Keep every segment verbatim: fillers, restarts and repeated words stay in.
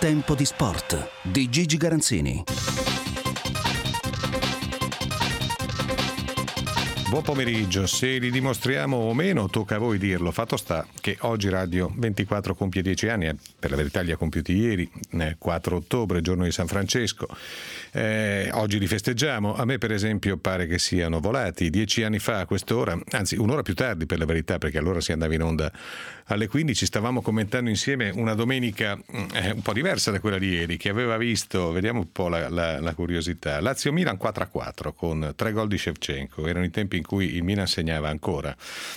Tempo di Sport di Gigi Garanzini. Buon pomeriggio, se li dimostriamo o meno tocca a voi dirlo. Fatto sta che oggi Radio ventiquattro compie dieci anni, eh, per la verità li ha compiuti ieri, eh, quattro ottobre, giorno di San Francesco. Eh, oggi li festeggiamo. A me per esempio pare che siano volati dieci anni fa a quest'ora, anzi un'ora più tardi per la verità, perché allora si andava in onda alle quindici. Stavamo commentando insieme una domenica eh, un po' diversa da quella di ieri, che aveva visto, vediamo un po' la, la, la curiosità, Lazio-Milan quattro a quattro con tre gol di Shevchenko. Erano i tempi in cui il Milan segnava ancora,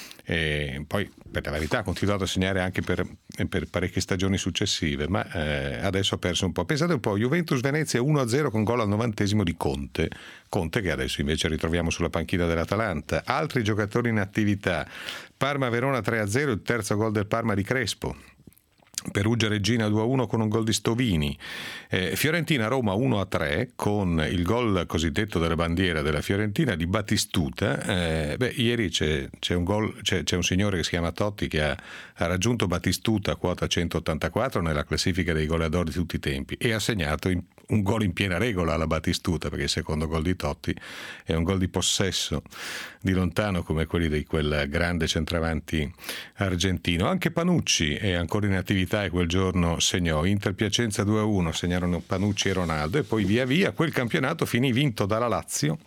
e poi per la verità ha continuato a segnare anche per, per parecchie stagioni successive, ma eh, adesso ha perso un po'. Pensate un po', Juventus Venezia uno a zero con gol al novantesimo di Conte Conte che adesso invece ritroviamo sulla panchina dell'Atalanta. Altri giocatori in attività: Parma Verona tre a zero, il terzo gol del Parma di Crespo. Perugia Reggina due a uno con un gol di Stovini. eh, Fiorentina Roma uno a tre con il gol cosiddetto della bandiera della Fiorentina di Battistuta. eh, beh, ieri c'è, c'è, un gol, c'è, c'è un signore che si chiama Totti che ha, ha raggiunto Battistuta a quota centottantaquattro nella classifica dei goleador di tutti i tempi e ha segnato in, un gol in piena regola alla Battistuta, perché il secondo gol di Totti è un gol di possesso di lontano come quelli di quel grande centravanti argentino. Anche Panucci è ancora in attività e quel giorno segnò. Inter Piacenza due a uno, segnarono Panucci e Ronaldo, e poi via via quel campionato finì vinto dalla Lazio,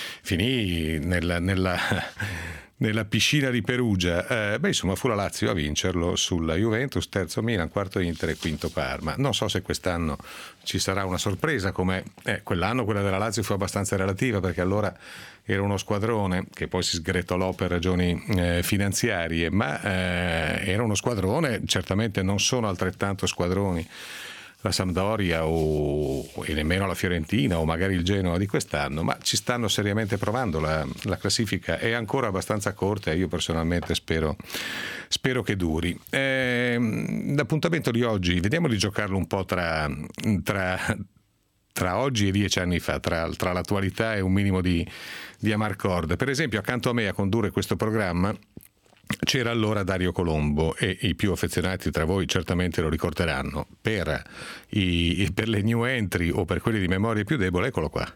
finì nella, nella, nella piscina di Perugia. Eh, beh, insomma, fu la Lazio a vincerlo sulla Juventus, terzo Milan, quarto Inter e quinto Parma. Non so se quest'anno ci sarà una sorpresa, come eh, quell'anno quella della Lazio fu abbastanza relativa, perché allora era uno squadrone che poi si sgretolò per ragioni eh, finanziarie, ma eh, era uno squadrone, certamente non sono altrettanto squadroni la Sampdoria o e nemmeno la Fiorentina o magari il Genoa di quest'anno, ma ci stanno seriamente provando. La, la classifica è ancora abbastanza corta e io personalmente spero, spero che duri. Eh, l'appuntamento di oggi, vediamo di giocarlo un po' tra... tra tra oggi e dieci anni fa, tra, tra l'attualità e un minimo di, di amarcord. Per esempio, accanto a me a condurre questo programma c'era allora Dario Colombo, e i più affezionati tra voi certamente lo ricorderanno. Per, i, per le new entry o per quelli di memoria più debole, eccolo qua.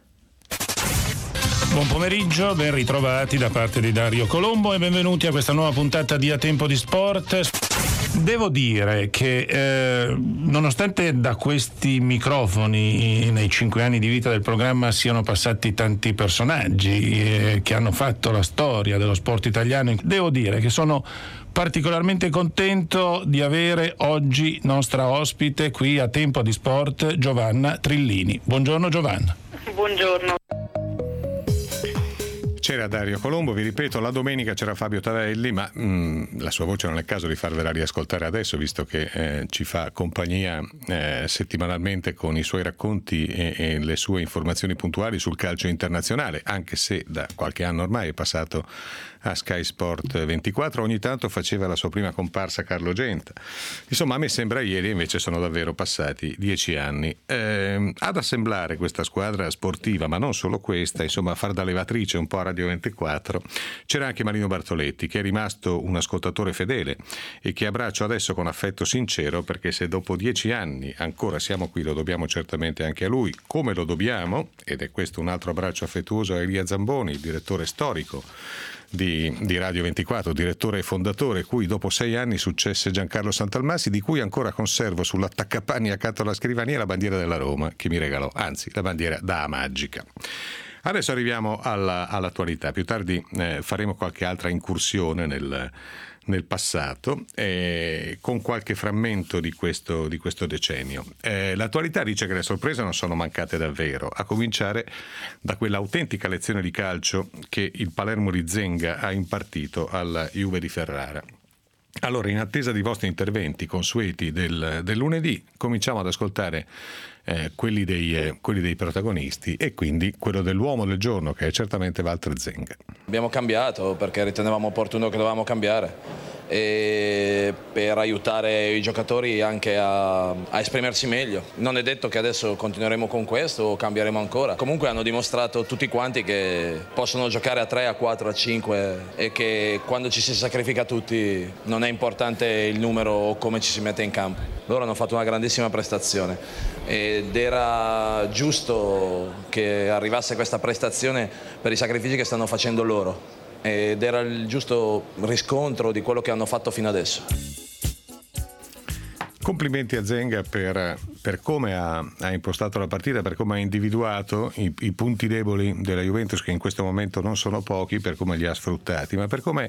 Buon pomeriggio, ben ritrovati da parte di Dario Colombo e benvenuti a questa nuova puntata di A Tempo di Sport. Devo dire che eh, nonostante da questi microfoni nei cinque anni di vita del programma siano passati tanti personaggi eh, che hanno fatto la storia dello sport italiano, devo dire che sono particolarmente contento di avere oggi nostra ospite qui a Tempo di Sport Giovanna Trillini. Buongiorno Giovanna. Buongiorno. C'era Dario Colombo, vi ripeto, la domenica c'era Fabio Tavelli, ma mh, la sua voce non è il caso di farvela riascoltare adesso, visto che eh, ci fa compagnia eh, settimanalmente con i suoi racconti e, e le sue informazioni puntuali sul calcio internazionale, anche se da qualche anno ormai è passato a Sky Sport ventiquattro, ogni tanto faceva la sua prima comparsa Carlo Genta. Insomma, a me sembra ieri, invece sono davvero passati dieci anni. Eh, ad assemblare questa squadra sportiva, ma non solo questa, insomma a far da levatrice un po' a Radio ventiquattro, c'era anche Marino Bartoletti, che è rimasto un ascoltatore fedele e che abbraccio adesso con affetto sincero, perché se dopo dieci anni ancora siamo qui lo dobbiamo certamente anche a lui, come lo dobbiamo, ed è questo un altro abbraccio affettuoso a Elia Zamboni, il direttore storico Di, di Radio ventiquattro, direttore e fondatore, cui dopo sei anni successe Giancarlo Santalmasi, di cui ancora conservo sull'attaccapanni accanto alla scrivania la bandiera della Roma che mi regalò, anzi la bandiera da magica. Adesso arriviamo alla, all'attualità, più tardi eh, faremo qualche altra incursione nel, nel passato eh, con qualche frammento di questo, di questo decennio. Eh, l'attualità dice che le sorprese non sono mancate davvero, a cominciare da quella autentica lezione di calcio che il Palermo di Zenga ha impartito alla Juve di Ferrara. Allora, in attesa dei vostri interventi consueti del, del lunedì, cominciamo ad ascoltare eh, quelli, dei, eh, quelli dei protagonisti, e quindi quello dell'uomo del giorno, che è certamente Walter Zenga. Abbiamo cambiato perché ritenevamo opportuno che dovevamo cambiare. e per aiutare i giocatori anche a, a esprimersi meglio. Non è detto che adesso continueremo con questo o cambieremo ancora. Comunque hanno dimostrato tutti quanti che possono giocare a tre, a quattro, a cinque e che quando ci si sacrifica tutti non è importante il numero o come ci si mette in campo. Loro hanno fatto una grandissima prestazione ed era giusto che arrivasse questa prestazione per i sacrifici che stanno facendo loro. Ed era il giusto riscontro di quello che hanno fatto fino adesso. Complimenti a Zenga per, per come ha, ha impostato la partita, per come ha individuato i, i punti deboli della Juventus, che in questo momento non sono pochi, per come li ha sfruttati, ma per come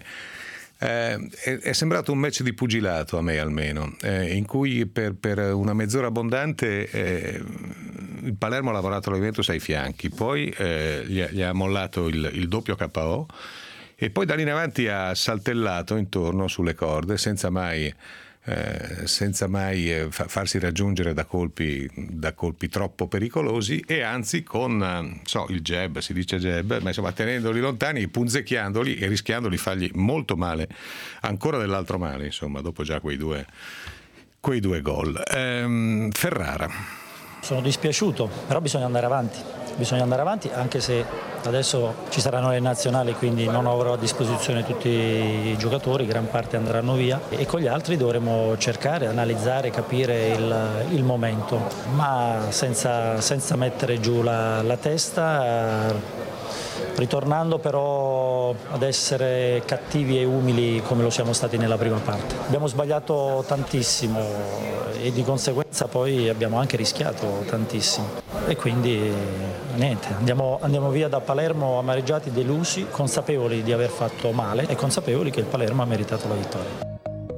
eh, è, è sembrato un match di pugilato, a me almeno, eh, in cui per, per una mezz'ora abbondante eh, il Palermo ha lavorato la Juventus ai fianchi, poi eh, gli, ha, gli ha mollato il, il doppio K O e poi da lì in avanti ha saltellato intorno sulle corde senza mai, eh, senza mai eh, fa- farsi raggiungere da colpi, da colpi troppo pericolosi, e anzi con eh, so, il jab, si dice jab, ma insomma tenendoli lontani, punzecchiandoli e rischiando di fargli molto male, ancora dell'altro male, insomma, dopo già quei due, quei due gol. Ehm, Ferrara. Sono dispiaciuto, però bisogna andare avanti, bisogna andare avanti anche se adesso ci saranno le nazionali, quindi non avrò a disposizione tutti i giocatori, gran parte andranno via e con gli altri dovremo cercare, analizzare, capire il, il momento, ma senza, senza mettere giù la, la testa, ritornando però ad essere cattivi e umili come lo siamo stati nella prima parte. Abbiamo sbagliato tantissimo e di conseguenza poi abbiamo anche rischiato tantissimo e quindi niente, andiamo, andiamo via da Palermo amareggiati, delusi, consapevoli di aver fatto male e consapevoli che il Palermo ha meritato la vittoria.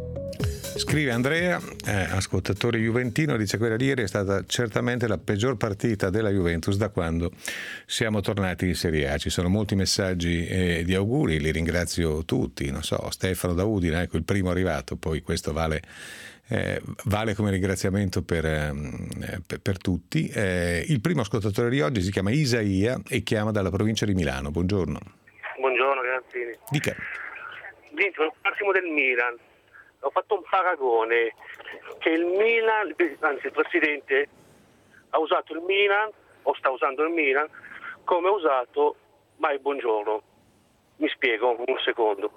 Scrive Andrea, eh, ascoltatore juventino, dice: quella di ieri è stata certamente la peggior partita della Juventus da quando siamo tornati in Serie A. Ci sono molti messaggi eh, di auguri, li ringrazio tutti, non so, Stefano da Udine, ecco il primo arrivato, poi questo vale, eh, vale come ringraziamento per, eh, per, per tutti. Eh, il primo ascoltatore di oggi si chiama Isaia e chiama dalla provincia di Milano. Buongiorno. Buongiorno Granzini. Dica. Dentro un attimo del Milan. Ho fatto un paragone che il Milan, anzi il presidente ha usato il Milan o sta usando il Milan come ha usato Mai Buongiorno. Mi spiego un secondo.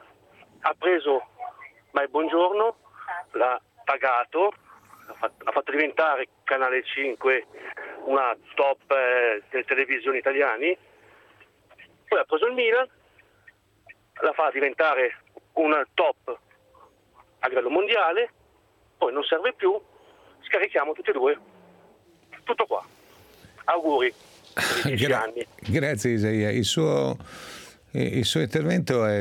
Ha preso Mai Buongiorno, l'ha pagato, ha fatto diventare Canale cinque una top eh, delle televisioni italiane, poi ha preso il Milan, la fa diventare una top a livello mondiale, poi non serve più, scarichiamo tutti e due. Tutto qua. Auguri. Gra- anni. Grazie Isaia. Il suo, il suo intervento è,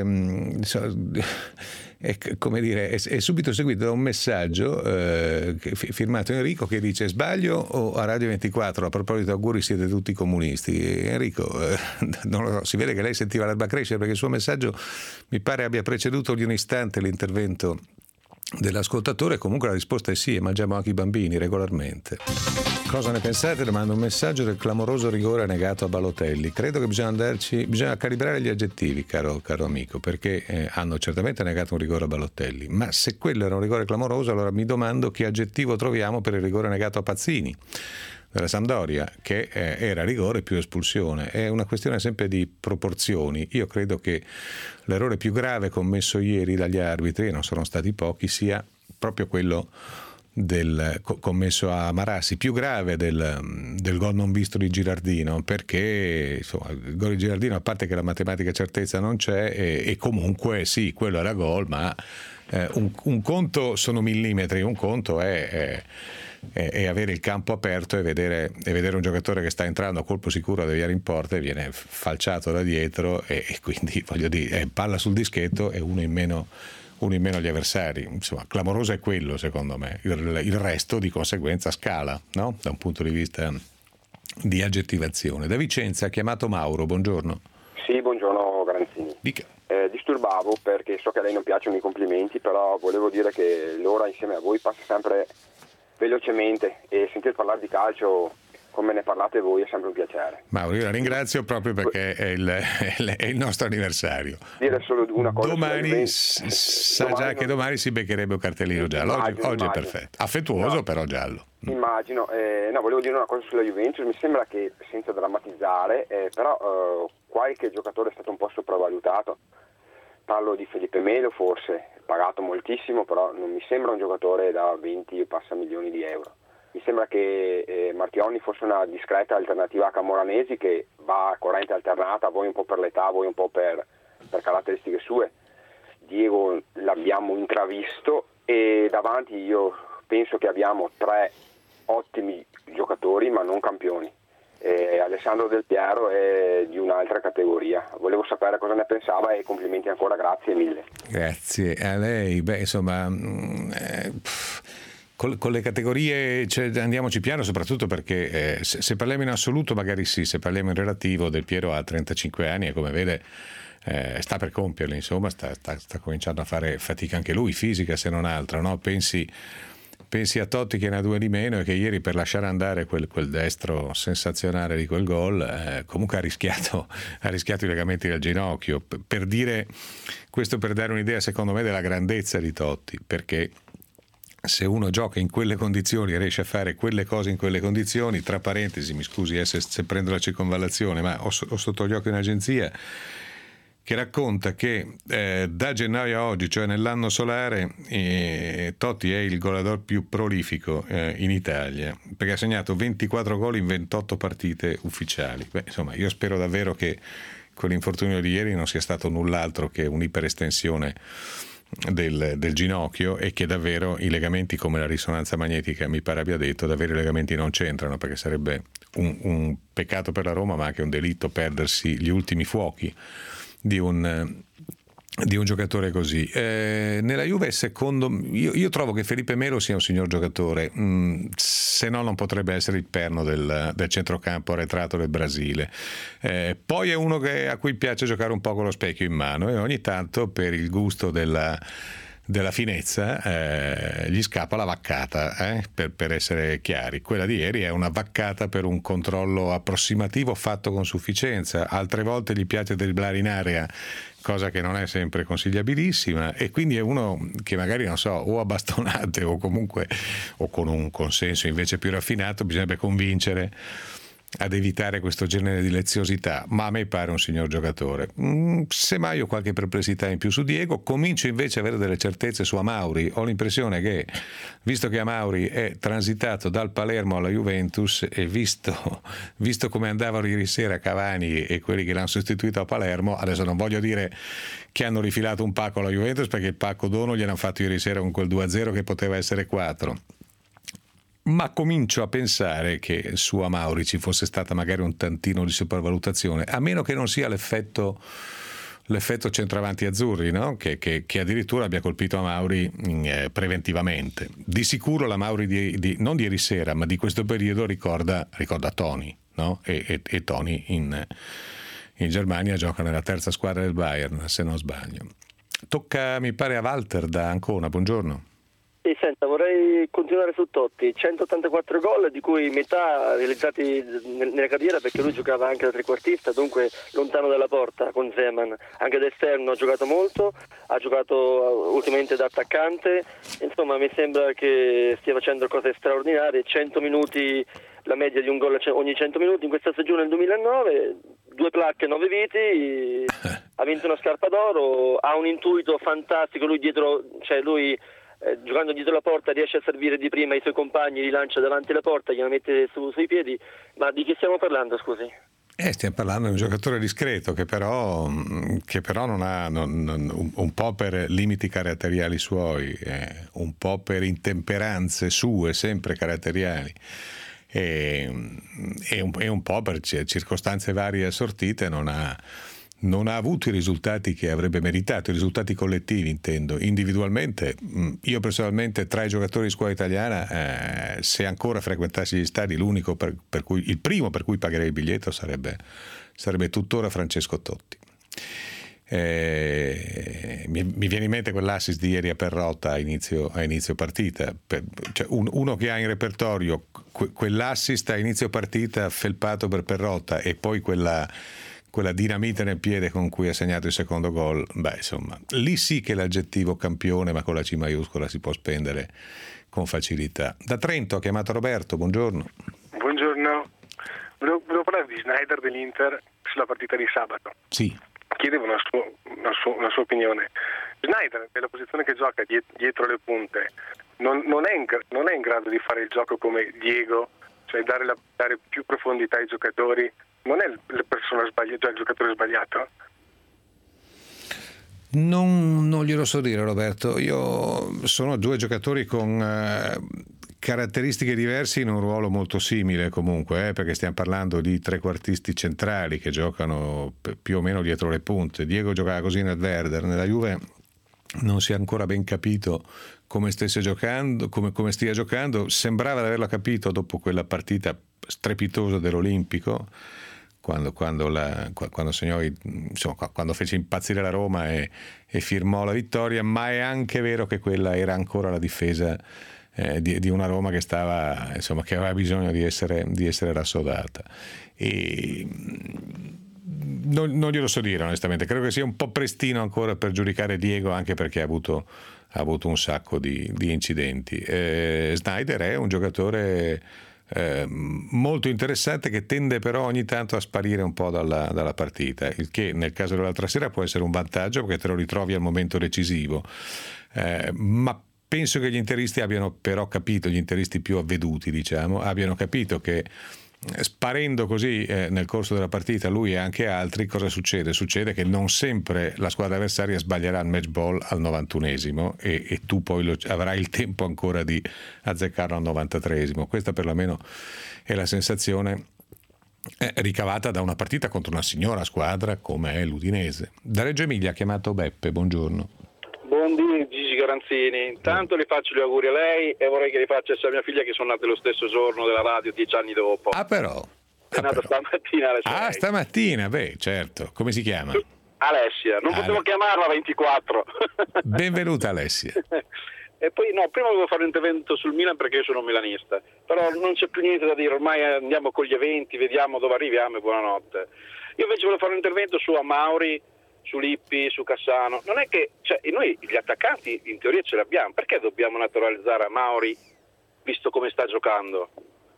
è, come dire, è, è subito seguito da un messaggio eh, firmato Enrico che dice: sbaglio o a Radio ventiquattro a proposito auguri siete tutti comunisti? Enrico, eh, non lo so, si vede che lei sentiva l'erba crescere, perché il suo messaggio mi pare abbia preceduto di un istante l'intervento dell'ascoltatore. Comunque la risposta è sì, e mangiamo anche i bambini regolarmente. Cosa ne pensate? Le mando un messaggio del clamoroso rigore negato a Balotelli. Credo che bisogna andarci, bisogna calibrare gli aggettivi, caro, caro amico, perché eh, hanno certamente negato un rigore a Balotelli, ma se quello era un rigore clamoroso, allora mi domando che aggettivo troviamo per il rigore negato a Pazzini della Sampdoria, che eh, era rigore più espulsione. È una questione sempre di proporzioni. Io credo che l'errore più grave commesso ieri dagli arbitri, e non sono stati pochi, sia proprio quello del commesso a Marassi, più grave del, del gol non visto di Girardino, perché insomma, il gol di Girardino, a parte che la matematica certezza non c'è, e, e comunque sì, quello era gol, ma eh, un, un conto sono millimetri, un conto è, è e avere il campo aperto e vedere, e vedere un giocatore che sta entrando a colpo sicuro a deviare in porta e viene falciato da dietro, e, e quindi voglio dire, è palla sul dischetto e uno in meno, uno in meno agli avversari. Insomma, clamoroso è quello, secondo me. Il, il resto di conseguenza scala, no? Da un punto di vista di aggettivazione. Da Vicenza ha chiamato Mauro. Buongiorno. Sì, buongiorno Granzini. Dica. Eh, disturbavo perché so che a lei non piacciono i complimenti, però volevo dire che l'ora insieme a voi passa sempre velocemente e sentir parlare di calcio come ne parlate voi è sempre un piacere. Mauro, io la ringrazio proprio perché è il, è il nostro anniversario. Dire solo una cosa. Domani s- sa domani già non... che domani si beccherebbe un cartellino giallo. Oggi, Immagino, oggi è immagino. perfetto. Affettuoso, No. però giallo. Immagino. Eh, no, volevo dire una cosa sulla Juventus. Mi sembra che, senza drammatizzare, eh, però eh, qualche giocatore è stato un po' sopravvalutato. Parlo di Felipe Melo, forse, pagato moltissimo, però non mi sembra un giocatore da venti e passa milioni di euro. Mi sembra che eh, Martioni fosse una discreta alternativa a Camoranesi, che va a corrente alternata, voi un po' per l'età, voi un po' per, per caratteristiche sue. Diego l'abbiamo intravisto e davanti io penso che abbiamo tre ottimi giocatori ma non campioni. Eh, Alessandro Del Piero è di un'altra categoria. Volevo sapere cosa ne pensava e complimenti ancora, grazie mille. Grazie a lei. Beh, insomma... Eh, Con, con le categorie, cioè, andiamoci piano, soprattutto perché eh, se, se parliamo in assoluto magari sì, se parliamo in relativo, Del Piero ha trentacinque anni e come vede eh, sta per compierli, insomma sta, sta, sta cominciando a fare fatica anche lui, fisica se non altro, no? Pensi, pensi a Totti che ne ha due di meno e che ieri per lasciare andare quel, quel destro sensazionale di quel gol eh, comunque ha rischiato, ha rischiato i legamenti del ginocchio, per, per dire questo, per dare un'idea secondo me della grandezza di Totti, perché se uno gioca in quelle condizioni e riesce a fare quelle cose in quelle condizioni, tra parentesi, mi scusi eh, se, se prendo la circonvallazione, ma ho, ho sotto gli occhi un'agenzia che racconta che eh, da gennaio a oggi, cioè nell'anno solare, eh, Totti è il goleador più prolifico eh, in Italia, perché ha segnato ventiquattro gol in ventotto partite ufficiali. Beh, insomma, io spero davvero che quell'infortunio di ieri non sia stato null'altro che un'iperestensione Del, del ginocchio e che davvero i legamenti, come la risonanza magnetica mi pare abbia detto, davvero i legamenti non c'entrano, perché sarebbe un, un peccato per la Roma ma anche un delitto perdersi gli ultimi fuochi di un, di un giocatore così. Eh, nella Juve secondo io, io trovo che Felipe Melo sia un signor giocatore, mm, se no non potrebbe essere il perno del, del centrocampo arretrato del Brasile. Eh, poi è uno che, a cui piace giocare un po' con lo specchio in mano e ogni tanto, per il gusto della della finezza, eh, gli scappa la vaccata, eh, per, per essere chiari. Quella di ieri è una vaccata per un controllo approssimativo fatto con sufficienza, altre volte gli piace dribblare in area, cosa che non è sempre consigliabilissima, e quindi è uno che magari, non so, o a bastonate o comunque o con un consenso invece più raffinato bisognerebbe convincere ad evitare questo genere di leziosità, ma a me pare un signor giocatore. Mm, semmai ho qualche perplessità in più su Diego, comincio invece a avere delle certezze su Amauri. Ho l'impressione che, visto che Amauri è transitato dal Palermo alla Juventus e visto, visto come andavano ieri sera Cavani e quelli che l'hanno sostituito a Palermo, adesso non voglio dire che hanno rifilato un pacco alla Juventus, perché il pacco dono gliel'hanno fatto ieri sera con quel due a zero che poteva essere quattro. Ma comincio a pensare che su Amauri ci fosse stata magari un tantino di sopravvalutazione, a meno che non sia l'effetto, l'effetto centravanti azzurri, no? che, che, che addirittura abbia colpito Amauri eh, preventivamente. Di sicuro la Mauri di, di, non di ieri sera, ma di questo periodo ricorda, ricorda Toni, no? e, e, e Toni in, in Germania gioca nella terza squadra del Bayern, se non sbaglio. Tocca, mi pare, a Walter da Ancona. Buongiorno. Sì, senta, vorrei continuare su Totti. centottantaquattro gol, di cui metà realizzati nella carriera, perché lui giocava anche da trequartista, dunque lontano dalla porta con Zeman. Anche da esterno ha giocato molto, ha giocato ultimamente da attaccante. Insomma, mi sembra che stia facendo cose straordinarie. cento minuti, la media di un gol ogni cento minuti in questa stagione del duemilanove, due placche, nove viti, ha vinto una scarpa d'oro, ha un intuito fantastico. Lui dietro, cioè lui Eh, giocando dietro la porta riesce a servire di prima i suoi compagni, li lancia davanti alla porta, gliela mette su, sui piedi. Ma di chi stiamo parlando, scusi? Eh, stiamo parlando di un giocatore discreto che però, che però non ha non, non, un, un po' per limiti caratteriali suoi, eh, un po' per intemperanze sue sempre caratteriali e, e, un, e un po' per circostanze varie assortite non ha non ha avuto i risultati che avrebbe meritato, i risultati collettivi intendo. Individualmente, io personalmente tra i giocatori di squadra italiana, eh, se ancora frequentassi gli stadi, l'unico per, per cui, il primo per cui pagherei il biglietto sarebbe, sarebbe tuttora Francesco Totti. Eh, mi, mi viene in mente quell'assist di ieri a Perrotta a inizio, a inizio partita, per, cioè un, uno che ha in repertorio que, quell'assist a inizio partita felpato per Perrotta e poi quella, quella dinamite nel piede con cui ha segnato il secondo gol, beh insomma lì sì che l'aggettivo campione, ma con la C maiuscola, si può spendere con facilità. Da Trento ha chiamato Roberto, buongiorno. Buongiorno, volevo, volevo parlare di Sneijder dell'Inter sulla partita di sabato. Sì. Chiedevo una sua, una, sua, una sua opinione. Sneijder, nella posizione che gioca dietro le punte, non, non, è in, non è in grado di fare il gioco come Diego, cioè dare, la, dare più profondità ai giocatori. Non è la persona sbagliata, il giocatore sbagliato? Non, non glielo so dire, Roberto. Io sono due giocatori con eh, caratteristiche diverse in un ruolo molto simile comunque, eh, perché stiamo parlando di trequartisti centrali che giocano più o meno dietro le punte. Diego giocava così nel Werder, nella Juve non si è ancora ben capito come stesse giocando, come, come stia giocando. Sembrava di averlo capito dopo quella partita strepitosa dell'Olimpico, quando, quando, la, quando segnò, insomma, quando fece impazzire la Roma e, e firmò la vittoria, ma è anche vero che quella era ancora la difesa eh, di, di una Roma che stava, insomma, che aveva bisogno di essere, di essere rassodata. E non, non glielo so dire onestamente, credo che sia un po' prestino ancora per giudicare Diego, anche perché ha avuto, ha avuto un sacco di, di incidenti. eh, Sneijder è un giocatore Eh, molto interessante, che tende però ogni tanto a sparire un po' dalla, dalla partita, il che nel caso dell'altra sera può essere un vantaggio perché te lo ritrovi al momento decisivo, eh, ma penso che gli interisti abbiano però capito, gli interisti più avveduti diciamo, abbiano capito che sparendo così eh, nel corso della partita lui e anche altri, cosa succede? Succede che non sempre la squadra avversaria sbaglierà il match ball al novantunesimo e, e tu poi lo, avrai il tempo ancora di azzeccarlo al novantatreesimo. Questa perlomeno è la sensazione eh, ricavata da una partita contro una signora squadra come è l'Udinese. Da Reggio Emilia ha chiamato Beppe, buongiorno. Buondì Gigi Garanzini, intanto le faccio gli auguri a lei e vorrei che li facesse a mia figlia, che sono nate lo stesso giorno della radio, dieci anni dopo. Ah però? È ah, nata però. stamattina alle sei. Ah, stamattina, beh certo, come si chiama? Alessia, non potevo Ale... chiamarla ventiquattro. Benvenuta Alessia. E poi no, prima volevo fare un intervento sul Milan perché io sono milanista, però non c'è più niente da dire, ormai andiamo con gli eventi, vediamo dove arriviamo e buonanotte. Io invece volevo fare un intervento su Amauri, su Lippi, su Cassano. Non è che, cioè, noi gli attaccanti in teoria ce li abbiamo, perché dobbiamo naturalizzare Amauri visto come sta giocando?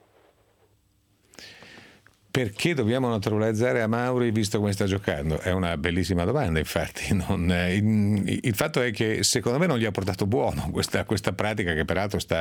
Perché dobbiamo naturalizzare Amauri visto come sta giocando? È una bellissima domanda, infatti. Non, il, il fatto è che secondo me non gli ha portato buono questa, questa pratica, che peraltro sta,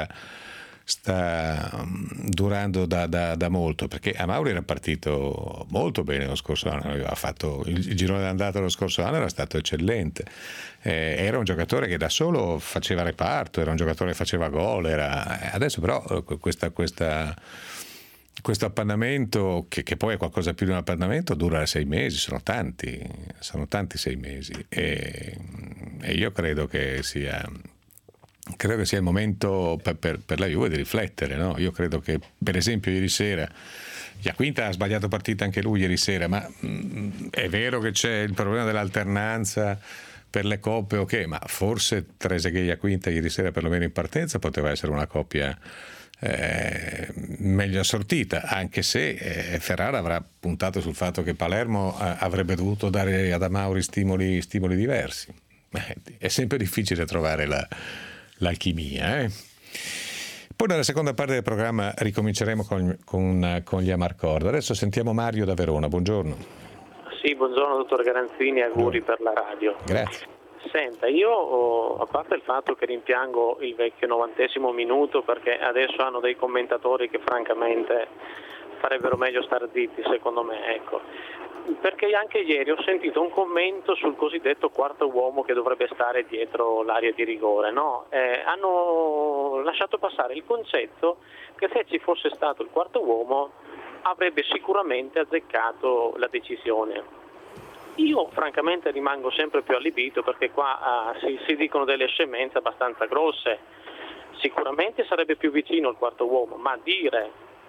sta durando da, da, da molto, perché Amauri era partito molto bene lo scorso anno, aveva fatto il, il girone d'andata lo scorso anno, era stato eccellente, eh, era un giocatore che da solo faceva reparto, era un giocatore che faceva gol, era, adesso però questa... questa questo appannamento, che, che poi è qualcosa più di un appannamento, dura sei mesi, sono tanti, sono tanti sei mesi e, e io credo che sia credo che sia il momento per, per, per la Juve di riflettere, no? Io credo che per esempio ieri sera Iaquinta ha sbagliato partita anche lui ieri sera, ma mh, è vero che c'è il problema dell'alternanza per le coppe, ok, ma forse Trezeguet e Iaquinta ieri sera perlomeno in partenza poteva essere una coppia Eh, meglio assortita, anche se eh, Ferrara avrà puntato sul fatto che Palermo eh, avrebbe dovuto dare ad Amauri stimoli, stimoli diversi. Eh, è sempre difficile trovare la, l'alchimia. Eh? Poi nella seconda parte del programma ricominceremo con, con, con gli Amarcord. Adesso sentiamo Mario da Verona, buongiorno. Sì, buongiorno dottor Garanzini, auguri per la radio. Grazie. Senta, io a parte il fatto che rimpiango il vecchio novantesimo minuto, perché adesso hanno dei commentatori che francamente farebbero meglio stare zitti secondo me, ecco, perché anche ieri ho sentito un commento sul cosiddetto quarto uomo che dovrebbe stare dietro l'area di rigore, no? Eh, hanno lasciato passare il concetto che se ci fosse stato il quarto uomo avrebbe sicuramente azzeccato la decisione. Io francamente rimango sempre più allibito, perché qua uh, si, si dicono delle scemenze abbastanza grosse. Sicuramente sarebbe più vicino il quarto uomo, ma dire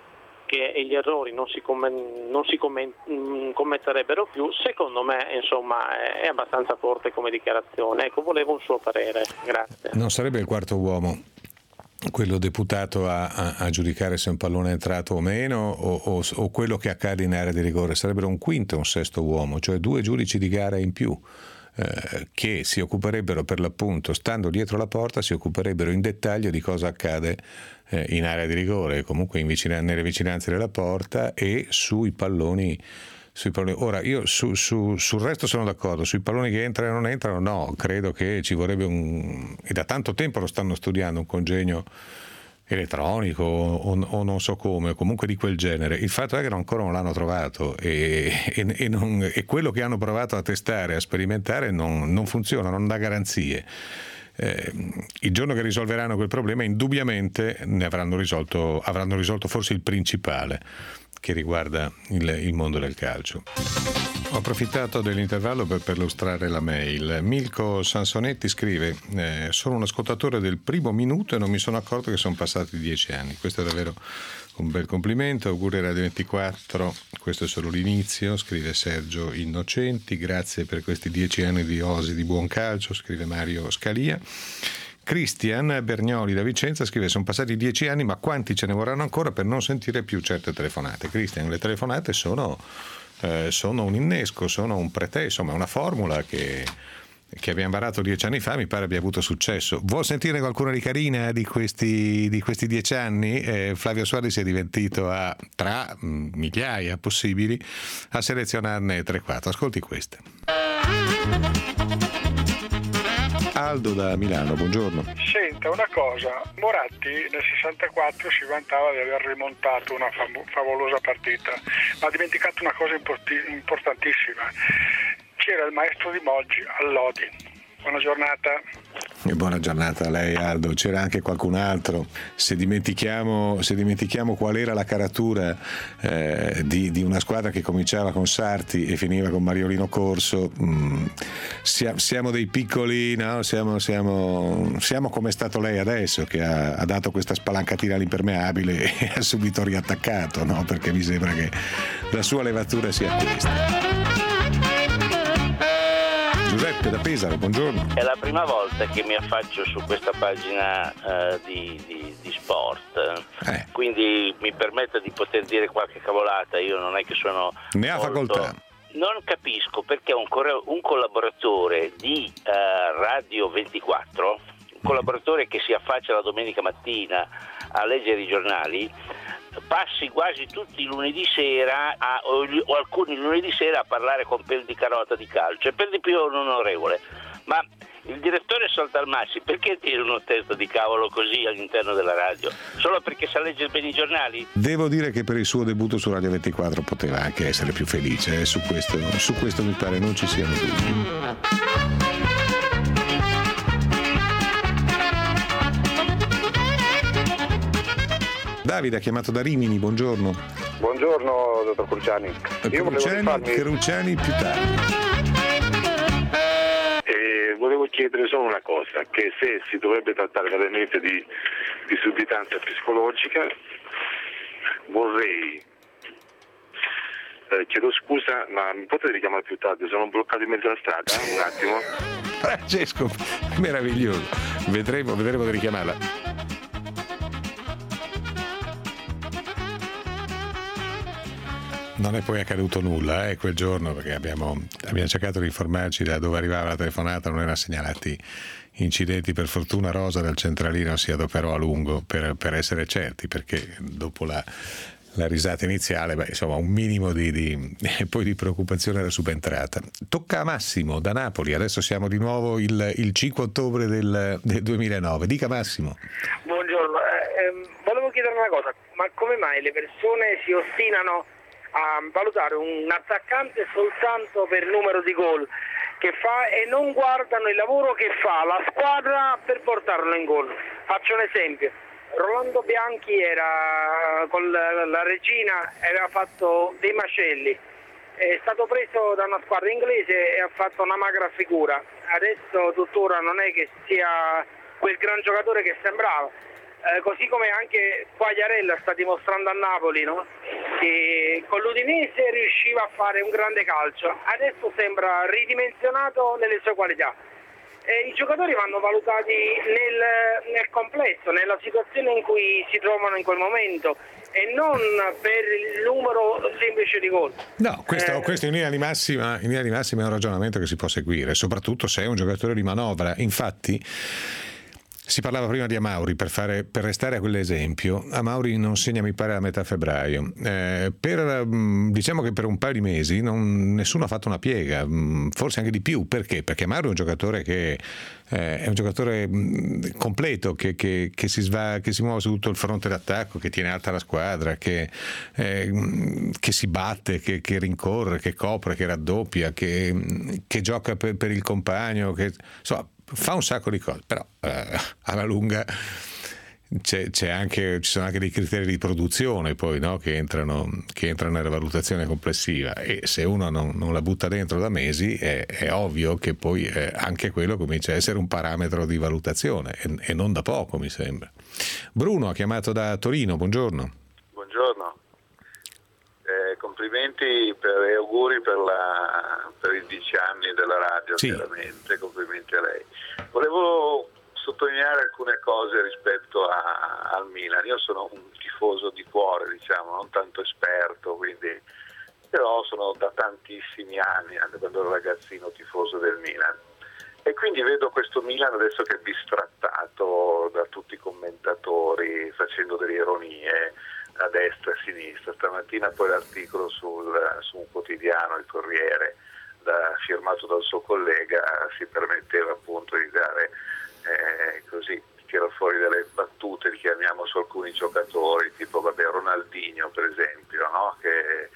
che gli errori non si, commen- non si commen- commetterebbero più, secondo me insomma è abbastanza forte come dichiarazione. Ecco, volevo un suo parere. Grazie. Non sarebbe il quarto uomo quello deputato a, a, a giudicare se un pallone è entrato o meno, o, o, o quello che accade in area di rigore? Sarebbero un quinto e un sesto uomo, cioè due giudici di gara in più, eh, che si occuperebbero, per l'appunto, stando dietro la porta, si occuperebbero in dettaglio di cosa accade eh, in area di rigore, comunque in vicina, nelle vicinanze della porta e sui palloni. Sui palloni. Ora, io su, su, sul resto sono d'accordo, sui palloni che entrano e non entrano no, credo che ci vorrebbe un, e da tanto tempo lo stanno studiando, un congegno elettronico o, o non so come, o comunque di quel genere. Il fatto è che ancora non l'hanno trovato e, e, e, non, e quello che hanno provato a testare, a sperimentare non, non funziona, non dà garanzie. Eh, il giorno che risolveranno quel problema indubbiamente ne avranno risolto, avranno risolto forse il principale, che riguarda il, il mondo del calcio. Ho approfittato dell'intervallo per perlustrare la mail. Milko Sansonetti scrive: eh, sono un ascoltatore del primo minuto e non mi sono accorto che sono passati dieci anni. Questo è davvero un bel complimento. Auguri Radio ventiquattro, questo è solo l'inizio, scrive Sergio Innocenti. Grazie per questi dieci anni di osi di buon calcio, scrive Mario Scalia. Cristian Bergnoli da Vicenza scrive: sono passati dieci anni, ma quanti ce ne vorranno ancora per non sentire più certe telefonate? Cristian, le telefonate sono, eh, sono un innesco, sono un pretesto, insomma una formula che, che abbiamo varato dieci anni fa, mi pare abbia avuto successo. Vuol sentire qualcuna di carina di questi, di questi dieci anni? Eh, Flavio Suardi si è divertito a, tra migliaia possibili, a selezionarne tre quattro. Ascolti queste. Aldo da Milano, buongiorno. Senta, una cosa, Moratti nel sessantaquattro si vantava di aver rimontato una fam- favolosa partita, ma ha dimenticato una cosa importi- importantissima. C'era il maestro di Moggi, Allodi. Buona giornata. E buona giornata a lei, Aldo. C'era anche qualcun altro. Se dimentichiamo, se dimentichiamo qual era la caratura eh, di, di una squadra che cominciava con Sarti e finiva con Mariolino Corso, mh, siamo, siamo dei piccoli, no? Siamo, siamo, siamo come è stato lei adesso, che ha, ha dato questa spalancatina all'impermeabile e ha subito riattaccato, no? Perché mi sembra che la sua levatura sia questa. Giuseppe da Pesaro, buongiorno. È la prima volta che mi affaccio su questa pagina uh, di, di, di sport, eh. quindi mi permetta di poter dire qualche cavolata. Io non è che sono ne ha molto... facoltà. Non capisco perché un, corre... un collaboratore di uh, Radio ventiquattro, un collaboratore che si affaccia la domenica mattina a leggere i giornali, passi quasi tutti i lunedì sera a, o, gli, o alcuni lunedì sera a parlare con pel di carota di calcio, e per di più un onorevole. Ma il direttore Saltalmassi perché dire uno testo di cavolo così all'interno della radio? Solo perché sa leggere bene i giornali? Devo dire che per il suo debutto su Radio ventiquattro poteva anche essere più felice, eh? su, questo, su questo mi pare non ci siano dubbi. Davide ha chiamato da Rimini, buongiorno. Buongiorno dottor Cruciani. Io Cruciani, farmi... Cruciani più tardi. Eh, volevo chiedere solo una cosa, che se si dovrebbe trattare veramente di, di sudditanza psicologica, vorrei, eh, chiedo scusa, ma mi potete richiamare più tardi? Sono bloccato in mezzo alla strada, un attimo. Francesco, meraviglioso, vedremo, vedremo di richiamarla. Non è poi accaduto nulla eh, quel giorno, perché abbiamo, abbiamo cercato di informarci da dove arrivava la telefonata, non erano segnalati incidenti. Per fortuna Rosa del centralino si adoperò a lungo per, per essere certi, perché dopo la, la risata iniziale, beh, insomma, un minimo di, di poi di preoccupazione era subentrata. Tocca a Massimo da Napoli, adesso siamo di nuovo il, il cinque ottobre del, del duemilanove. Dica Massimo. Buongiorno, eh, eh, volevo chiedere una cosa, ma come mai le persone si ostinano a valutare un attaccante soltanto per numero di gol che fa e non guardano il lavoro che fa la squadra per portarlo in gol? Faccio un esempio: Rolando Bianchi era con la, la Regina, aveva fatto dei macelli, è stato preso da una squadra inglese e ha fatto una magra figura. Adesso tuttora non è che sia quel gran giocatore che sembrava. eh, così come anche Quagliarella sta dimostrando a Napoli, no? Che con l'Udinese riusciva a fare un grande calcio, adesso sembra ridimensionato nelle sue qualità. E i giocatori vanno valutati nel, nel complesso, nella situazione in cui si trovano in quel momento e non per il numero semplice di gol. No, questo, eh, questo in linea di massima, in linea di massima è un ragionamento che si può seguire, soprattutto se è un giocatore di manovra. Infatti si parlava prima di Amauri, per, fare, per restare a quell'esempio. Amauri non segna, mi pare, a metà febbraio. Eh, per, diciamo che per un paio di mesi non, nessuno ha fatto una piega, forse anche di più. Perché? Perché Amauri è un giocatore che eh, è un giocatore completo, che, che, che, si sva, che si muove su tutto il fronte d'attacco, che tiene alta la squadra, che, eh, che si batte, che, che rincorre, che copre, che raddoppia, che, che gioca per, per il compagno, che insomma fa un sacco di cose, però eh, alla lunga c'è, c'è anche, ci sono anche dei criteri di produzione poi, no? che, entrano, che entrano nella valutazione complessiva, e se uno non, non la butta dentro da mesi è, è ovvio che poi eh, anche quello comincia a essere un parametro di valutazione, e, e non da poco, mi sembra. Bruno ha chiamato da Torino, buongiorno. Buongiorno. Eh, complimenti per, e auguri per, la, per i dieci anni della radio, sì. Chiaramente, complimenti a lei. Volevo sottolineare alcune cose rispetto a, al Milan. Io sono un tifoso di cuore, diciamo, non tanto esperto, quindi, però sono da tantissimi anni, anche quando ero ragazzino, tifoso del Milan. E quindi vedo questo Milan adesso che è bistrattato da tutti i commentatori, facendo delle ironie a destra e a sinistra. Stamattina poi l'articolo sul, su un quotidiano, il Corriere, da, firmato dal suo collega, si permetteva appunto di dare eh, così, tirare fuori delle battute, li chiamiamo su alcuni giocatori, tipo vabbè, Ronaldinho per esempio, no? Che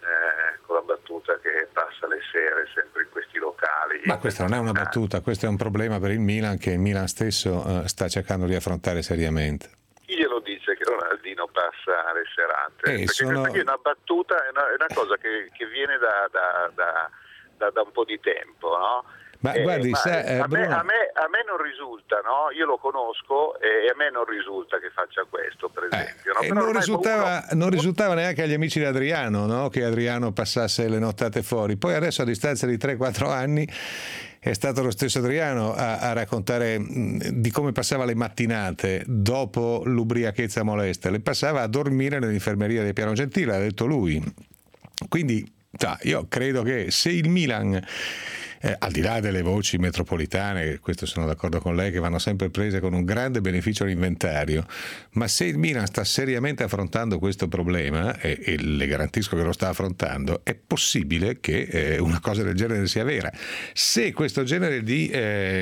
eh, con la battuta che passa le sere sempre in questi locali. Ma questa non è una battuta, questo è un problema per il Milan che il Milan stesso uh, sta cercando di affrontare seriamente. Chi glielo dice che Ronaldinho passa le serate? Eh, Perché sono... questa qui è una battuta, è una, è una cosa che, che viene da, da, da, da, da un po' di tempo, no? Ma eh, guardi, ma sa, eh, a, me, Bruno... a, me, a me non risulta, no? Io lo conosco e a me non risulta che faccia questo, per esempio. Eh, no? non, risultava, uno... non risultava neanche agli amici di Adriano, no? Che Adriano passasse le nottate fuori. Poi adesso, a distanza di tre quattro anni, è stato lo stesso Adriano a, a raccontare mh, di come passava le mattinate dopo l'ubriachezza molesta. Le passava a dormire nell'infermeria di Piano Gentile, ha detto lui. Quindi cioè, io credo che se il Milan, eh, al di là delle voci metropolitane, questo sono d'accordo con lei, che vanno sempre prese con un grande beneficio all'inventario, ma se il Milan sta seriamente affrontando questo problema, e, e le garantisco che lo sta affrontando, è possibile che eh, una cosa del genere sia vera. Se questo genere di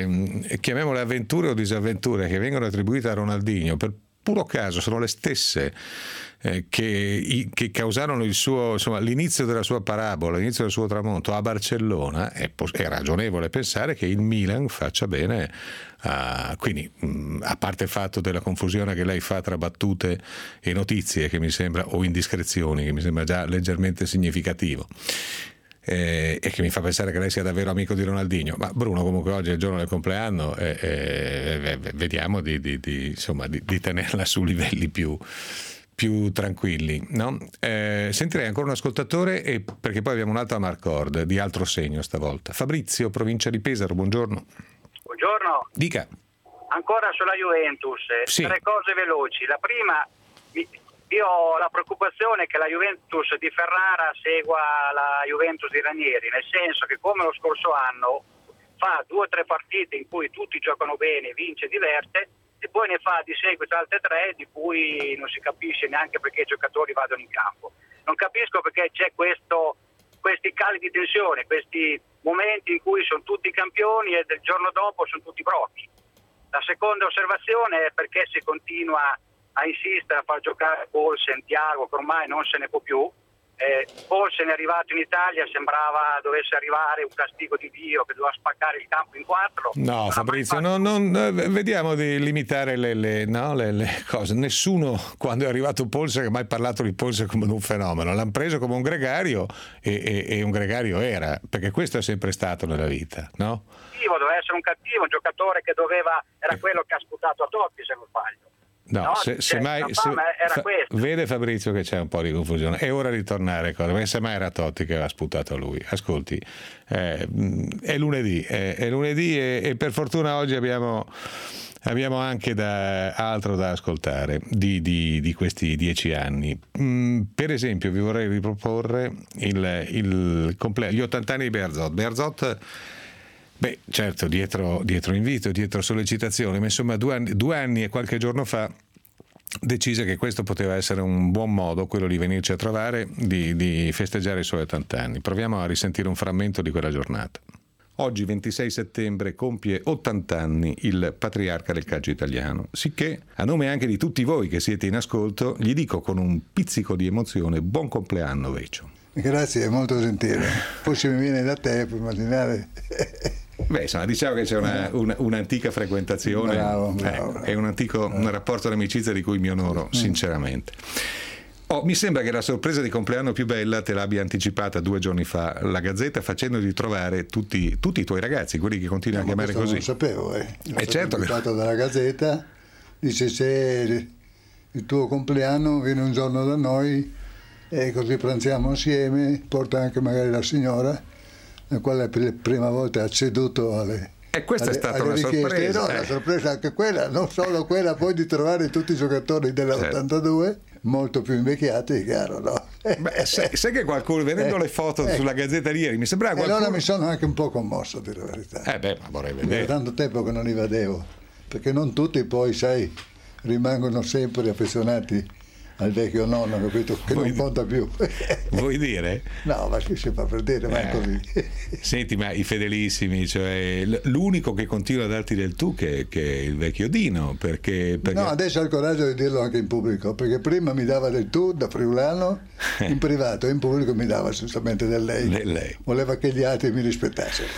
eh, chiamiamole avventure o disavventure che vengono attribuite a Ronaldinho per puro caso sono le stesse eh, che, che causarono il suo, insomma, l'inizio della sua parabola, l'inizio del suo tramonto a Barcellona, è, è ragionevole pensare che il Milan faccia bene a, quindi mh, a parte il fatto della confusione che lei fa tra battute e notizie, che mi sembra, o indiscrezioni, che mi sembra già leggermente significativo, Eh, e che mi fa pensare che lei sia davvero amico di Ronaldinho. Ma Bruno, comunque oggi è il giorno del compleanno, e eh, eh, vediamo di, di, di, insomma, di, di tenerla su livelli più, più tranquilli, no? Eh, sentirei ancora un ascoltatore, e perché poi abbiamo un altro a Marcord di altro segno stavolta. Fabrizio, provincia di Pesaro, buongiorno. Buongiorno. Dica. Ancora sulla Juventus, sì. Tre cose veloci. La prima, io ho la preoccupazione che la Juventus di Ferrara segua la Juventus di Ranieri, nel senso che come lo scorso anno fa due o tre partite in cui tutti giocano bene, vince e diverte, e poi ne fa di seguito altre tre di cui non si capisce neanche perché i giocatori vadano in campo. Non capisco perché c'è questo, questi cali di tensione, questi momenti in cui sono tutti campioni e del giorno dopo sono tutti brocchi. La seconda osservazione è perché si continua a insistere a far giocare Poulsen, Thiago, che ormai non se ne può più. Eh, Poulsen è arrivato in Italia, sembrava dovesse arrivare un castigo di Dio, che doveva spaccare il campo in quattro. No, Fabrizio, non, non, vediamo di limitare le, le, no, le, le cose. Nessuno, quando è arrivato Poulsen, ha mai parlato di Poulsen come un fenomeno. L'hanno preso come un gregario, e, e, e un gregario era, perché questo è sempre stato nella vita, no? Doveva essere un cattivo, un giocatore che doveva, era quello che ha sputato a Totti, se non sbaglio. No, no? se, se Cioè, mai, la se, fama era fa, questa. vede Fabrizio che c'è un po' di confusione. È ora di tornare, cosa, perché semmai era Totti che aveva sputato a lui. Ascolti, eh, è lunedì, è, è lunedì e, e per fortuna oggi abbiamo, abbiamo anche da, altro da ascoltare di, di, di questi dieci anni. Mm, per esempio, vi vorrei riproporre il, il comple- gli ottanta anni di Bearzot. Bearzot. Beh, certo, dietro, dietro invito, dietro sollecitazione, ma insomma due anni, due anni e qualche giorno fa decise che questo poteva essere un buon modo, quello di venirci a trovare, di, di festeggiare i suoi ottanta anni. Proviamo a risentire un frammento di quella giornata. Oggi, ventisei settembre, compie ottanta anni il patriarca del calcio italiano, sicché, a nome anche di tutti voi che siete in ascolto, gli dico con un pizzico di emozione buon compleanno, Vecio. Grazie, è molto gentile. Poi se mi viene da te, puoi immaginare... Beh, insomma, diciamo che c'è una, una, un'antica frequentazione, bravo, bravo, bravo. Eh, è un antico un rapporto d'amicizia di cui mi onoro sinceramente. Oh, mi sembra che la sorpresa di compleanno più bella te l'abbia anticipata due giorni fa la Gazzetta, facendoti trovare tutti, tutti i tuoi ragazzi, quelli che continuano no, a chiamare così. Non lo sapevo, eh. È certo che... dalla Gazzetta, dice se il tuo compleanno viene un giorno da noi e così pranziamo assieme, porta anche magari la signora, la quale per la prima volta ha ceduto alle, e questa alle, è stata alle una richieste. sorpresa. No, eh. la sorpresa anche quella, non solo quella, poi di trovare tutti i giocatori dell'ottantadue, certo. Molto più invecchiati, chiaro, no? Beh, sai, sai che qualcuno, vedendo eh, le foto eh, sulla Gazzetta di ieri, mi sembrava e qualcuno... allora mi sono anche un po' commosso, a dire la verità. Eh beh, ma vorrei vedere. Era tanto tempo che non li vedevo, perché non tutti poi, sai, rimangono sempre affezionati al vecchio nonno, capito? Che vuoi non conta più. Vuoi dire? No, ma che si fa per dire, ma è così. Senti, ma i fedelissimi, cioè l'unico che continua a darti del tu che, che è il vecchio Dino, perché, perché... No, adesso ha il coraggio di dirlo anche in pubblico, perché prima mi dava del tu da friulano in privato, e in pubblico mi dava solamente del lei. Del lei. Voleva che gli altri mi rispettassero.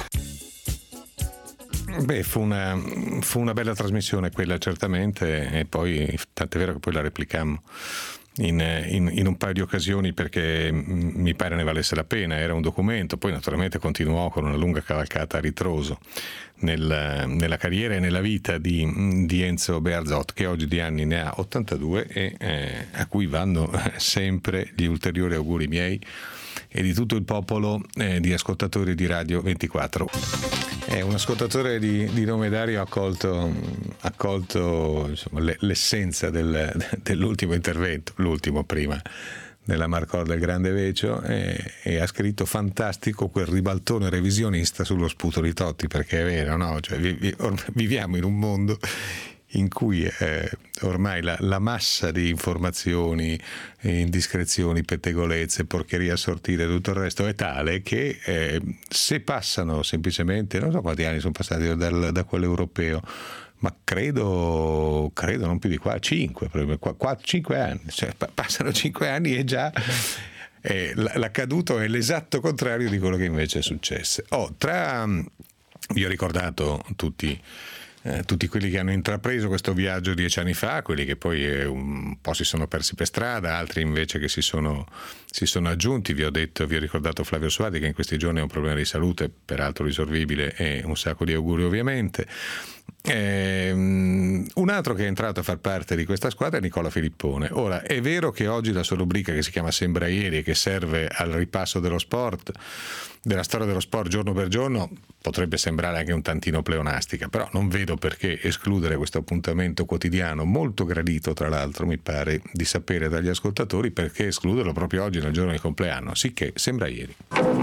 Beh, fu una, fu una bella trasmissione quella, certamente, e poi tant'è vero che poi la replicammo in, in, in un paio di occasioni perché mi pare ne valesse la pena. Era un documento, poi naturalmente continuò con una lunga cavalcata a ritroso nel, nella carriera e nella vita di, di Enzo Bearzot, che oggi di anni ne ha ottantadue e eh, a cui vanno sempre gli ulteriori auguri miei e di tutto il popolo eh, di ascoltatori di Radio ventiquattro. Eh, un ascoltatore di, di nome Dario ha accolto, accolto insomma, le, l'essenza del, dell'ultimo intervento, l'ultimo prima della Marcor del Grande Vecio, e, e ha scritto: fantastico quel ribaltone revisionista sullo sputo di Totti, perché è vero, no? Cioè, vi, vi, or, viviamo in un mondo in cui eh, ormai la, la massa di informazioni, indiscrezioni, pettegolezze, porcherie assortite e tutto il resto è tale che eh, se passano semplicemente, non so quanti anni sono passati dal, da quello europeo, ma credo, credo non più di qua, cinque, cinque anni, cioè passano cinque anni e già eh, l'accaduto è l'esatto contrario di quello che invece è successo. Oh, tra, vi ho ricordato tutti Eh, tutti quelli che hanno intrapreso questo viaggio dieci anni fa, quelli che poi eh, un po' si sono persi per strada, altri invece che si sono, si sono aggiunti. Vi ho detto, vi ho ricordato Flavio Suadi, che in questi giorni ha un problema di salute, peraltro risolvibile, e un sacco di auguri ovviamente. Eh, un altro che è entrato a far parte di questa squadra è Nicola Filippone. Ora, è vero che oggi la sua rubrica, che si chiama Sembra Ieri e che serve al ripasso dello sport, della storia dello sport giorno per giorno, potrebbe sembrare anche un tantino pleonastica, però non vedo perché escludere questo appuntamento quotidiano, molto gradito tra l'altro, mi pare di sapere dagli ascoltatori, perché escluderlo proprio oggi nel giorno del compleanno. Sicché Sembra Ieri.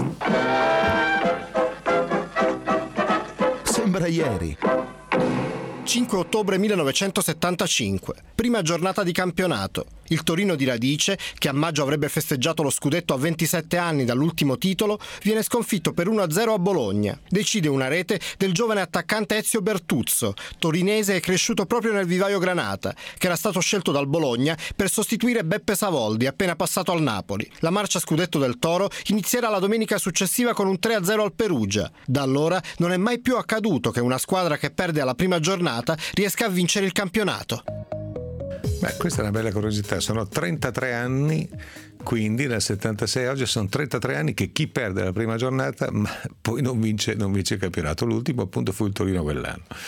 Sembra Ieri. cinque ottobre millenovecentosettantacinque, prima giornata di campionato. Il Torino di Radice, che a maggio avrebbe festeggiato lo scudetto a ventisette anni dall'ultimo titolo, viene sconfitto per uno a zero a Bologna. Decide una rete del giovane attaccante Ezio Bertuzzo, torinese e cresciuto proprio nel vivaio Granata, che era stato scelto dal Bologna per sostituire Beppe Savoldi, appena passato al Napoli. La marcia scudetto del Toro inizierà la domenica successiva con un tre a zero al Perugia. Da allora non è mai più accaduto che una squadra che perde alla prima giornata riesca a vincere il campionato. Beh, questa è una bella curiosità. Sono trentatré anni, quindi dal settantasei a oggi sono trentatré anni che chi perde la prima giornata ma poi non vince, non vince il campionato. L'ultimo appunto fu il Torino quell'anno.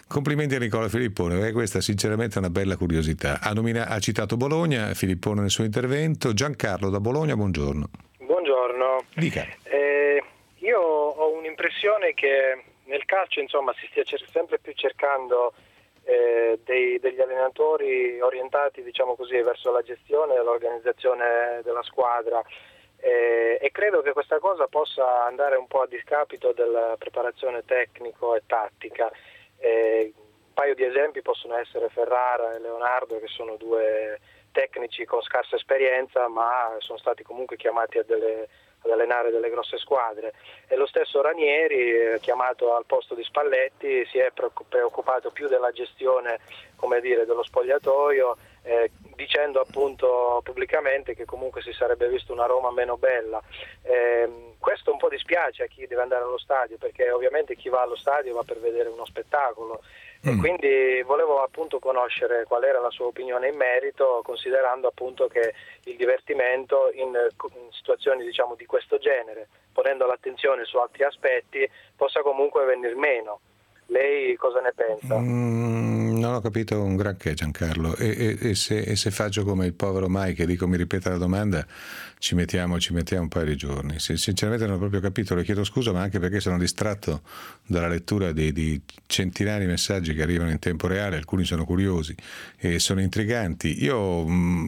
Complimenti a Nicola Filippone, perché questa sinceramente è una bella curiosità. Ha, nomina- ha citato Bologna, Filippone nel suo intervento. Giancarlo da Bologna, buongiorno. Buongiorno. Dica. Eh, io ho un'impressione che nel calcio insomma si stia cer- sempre più cercando eh, dei, degli allenatori orientati, diciamo così, verso la gestione e l'organizzazione della squadra. Eh, e credo che questa cosa possa andare un po' a discapito della preparazione tecnico e tattica. Eh, un paio di esempi possono essere Ferrara e Leonardo, che sono due tecnici con scarsa esperienza, ma sono stati comunque chiamati a delle, ad allenare delle grosse squadre. E lo stesso Ranieri, eh, chiamato al posto di Spalletti, si è preoccupato più della gestione, come dire, dello spogliatoio, eh, dicendo appunto pubblicamente che comunque si sarebbe visto una Roma meno bella. Eh, questo un po' dispiace a chi deve andare allo stadio, perché ovviamente chi va allo stadio va per vedere uno spettacolo. Mm. E quindi volevo appunto conoscere qual era la sua opinione in merito, considerando appunto che il divertimento in, in situazioni diciamo di questo genere, ponendo l'attenzione su altri aspetti, possa comunque venir meno. Lei cosa ne pensa? Mm, non ho capito un granché, Giancarlo, e, e, e, se, e se faccio come il povero Mike, dico mi ripeta la domanda, ci mettiamo, ci mettiamo un paio di giorni. Se, sinceramente non ho proprio capito, le chiedo scusa, ma anche perché sono distratto dalla lettura di, di centinaia di messaggi che arrivano in tempo reale, alcuni sono curiosi e sono intriganti. Io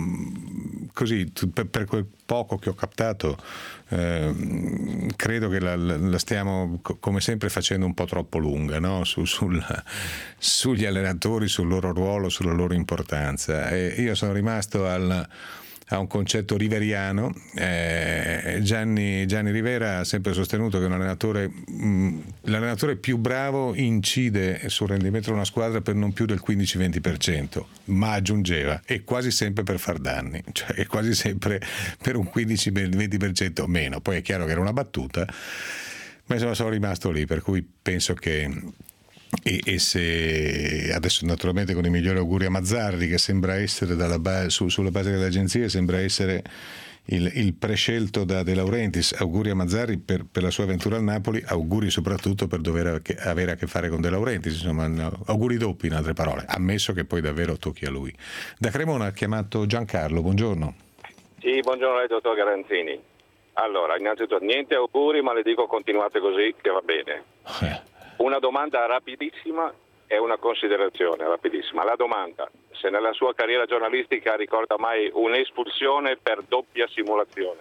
mh, così, per, per quel poco che ho captato, eh, credo che la, la stiamo come sempre facendo un po' troppo lunga, no? Su, sulla, sugli allenatori, sul loro ruolo, sulla loro importanza. E io sono rimasto al a un concetto riveriano. eh, Gianni, Gianni Rivera ha sempre sostenuto che un allenatore mh, l'allenatore più bravo incide sul rendimento di una squadra per non più del quindici venti per cento, ma aggiungeva e quasi sempre per far danni, cioè quasi sempre per un quindici venti per cento o meno. Poi è chiaro che era una battuta, ma insomma sono rimasto lì, per cui penso che E, e se adesso naturalmente con i migliori auguri a Mazzarri, che sembra essere dalla base, su, sulla base delle agenzie sembra essere il, il prescelto da De Laurentiis, auguri a Mazzarri per, per la sua avventura al Napoli, auguri soprattutto per dover avere a che fare con De Laurentiis, insomma no, auguri doppi in altre parole, ammesso che poi davvero tocchi a lui. Da Cremona ha chiamato Giancarlo, buongiorno. Sì, buongiorno al dottor Garanzini. Allora, innanzitutto niente auguri, ma le dico continuate così che va bene. Eh. Una domanda rapidissima e una considerazione rapidissima. La domanda: se nella sua carriera giornalistica ricorda mai un'espulsione per doppia simulazione?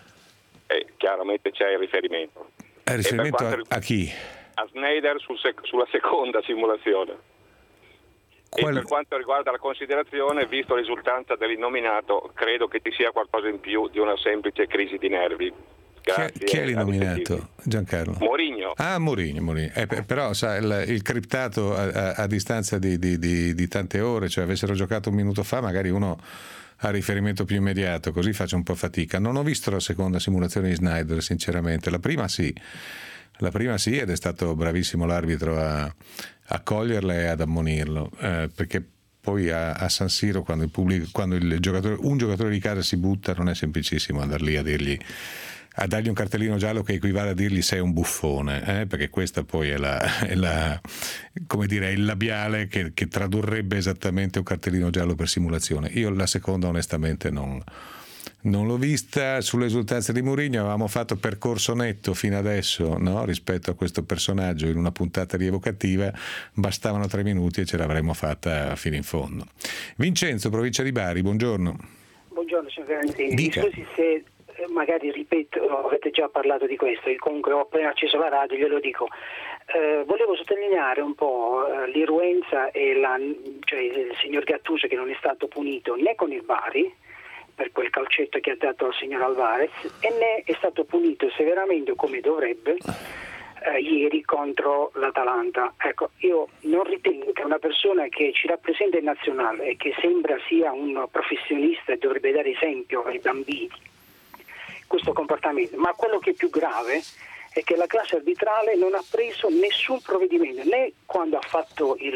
E chiaramente c'è il riferimento. È riferimento a, a chi? A Sneijder sul sec- sulla seconda simulazione. Qual... E per quanto riguarda la considerazione, visto la risultanza dell'innominato, credo che ci sia qualcosa in più di una semplice crisi di nervi. Grazie, chi è l'inominato, Giancarlo? Mourinho. Ah, Mourinho, Mourinho. Eh, però sa, il, il criptato a, a, a distanza di, di, di, di tante ore, cioè avessero giocato un minuto fa, magari uno ha riferimento più immediato, così faccio un po' fatica. Non ho visto la seconda simulazione di Sneijder, sinceramente. La prima sì, la prima sì, ed è stato bravissimo l'arbitro a, a coglierla e ad ammonirlo, eh, perché poi a, a San Siro, quando il pubblico, quando il giocatore, un giocatore di casa si butta, non è semplicissimo andare lì a dirgli, a dargli un cartellino giallo che equivale a dirgli sei un buffone, eh? Perché questa poi è la, è la come dire, il labiale che, che tradurrebbe esattamente un cartellino giallo per simulazione. Io la seconda onestamente non, non l'ho vista. Sulle esultanze di Mourinho avevamo fatto percorso netto fino adesso, no? Rispetto a questo personaggio in una puntata rievocativa, bastavano tre minuti e ce l'avremmo fatta fino in fondo. Vincenzo, provincia di Bari, buongiorno. Buongiorno signor Garanzini. Dica. Scusi se magari ripeto, avete già parlato di questo, comunque ho appena acceso la radio, glielo dico. Eh, volevo sottolineare un po' eh, l'irruenza e la, cioè il signor Gattuso, che non è stato punito né con il Bari per quel calcetto che ha dato al signor Alvarez, e né è stato punito severamente come dovrebbe eh, ieri contro l'Atalanta. Ecco, io non ritengo che una persona che ci rappresenta in nazionale e che sembra sia un professionista e dovrebbe dare esempio ai bambini questo comportamento, ma quello che è più grave è che la classe arbitrale non ha preso nessun provvedimento, né quando ha fatto il,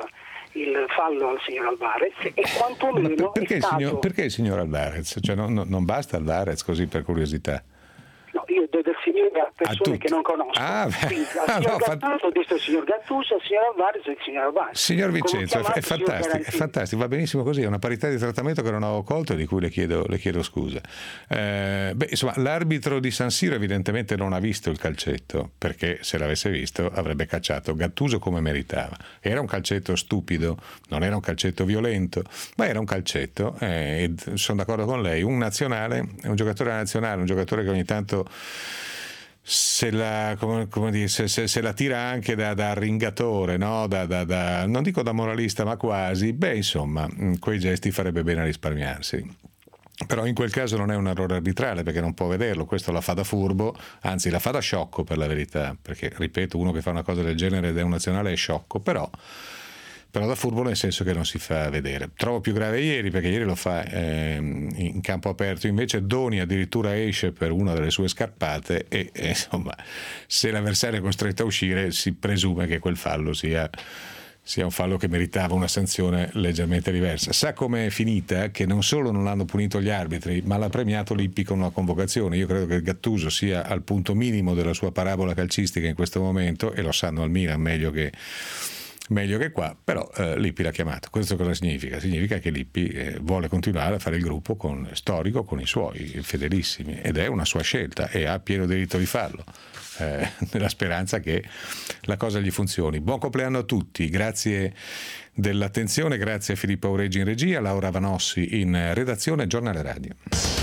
il fallo al signor Alvarez, e quantomeno perché, è stato... signor, perché il signor Alvarez? Cioè non, non basta Alvarez, così per curiosità? No, io do del signore a persone a che non conosco. Ah, Quindi, al ah, signor no, fa... Gattuso ho detto il signor Gattuso, al signor Alvarez il signor Alvarez. Signor Vincenzo, è, è fantastico, è è fantastico, va benissimo così, è una parità di trattamento che non ho colto e di cui le chiedo, le chiedo scusa. Eh, beh, insomma, l'arbitro di San Siro evidentemente non ha visto il calcetto, perché se l'avesse visto avrebbe cacciato Gattuso come meritava. Era un calcetto stupido, non era un calcetto violento, ma era un calcetto, eh, e sono d'accordo con lei, un nazionale, un giocatore nazionale, un giocatore che ogni tanto se la, come, come dire, se, se, se la tira anche da, da ringatore, no? da, da, da, non dico da moralista ma quasi, beh insomma quei gesti farebbe bene a risparmiarsi. Però in quel caso non è un errore arbitrale, perché non può vederlo, questo la fa da furbo, anzi la fa da sciocco per la verità, perché ripeto, uno che fa una cosa del genere ed è un nazionale è sciocco, però però da furbo nel senso che non si fa vedere. Trovo più grave ieri, perché ieri lo fa eh, in campo aperto, invece Doni addirittura esce per una delle sue scarpate e, e insomma se l'avversario è costretto a uscire si presume che quel fallo sia, sia un fallo che meritava una sanzione leggermente diversa. Sa com'è finita? Che non solo non l'hanno punito gli arbitri, ma l'ha premiato Lippi con una convocazione. Io credo che Gattuso sia al punto minimo della sua parabola calcistica in questo momento, e lo sanno al Milan meglio che meglio che qua, però eh, Lippi l'ha chiamato. Questo cosa significa? Significa che Lippi eh, vuole continuare a fare il gruppo con, storico con i suoi fedelissimi, ed è una sua scelta e ha pieno diritto di farlo, eh, nella speranza che la cosa gli funzioni. Buon compleanno a tutti, grazie dell'attenzione, grazie a Filippo Aureggi in regia, Laura Vanossi in redazione, Giornale Radio.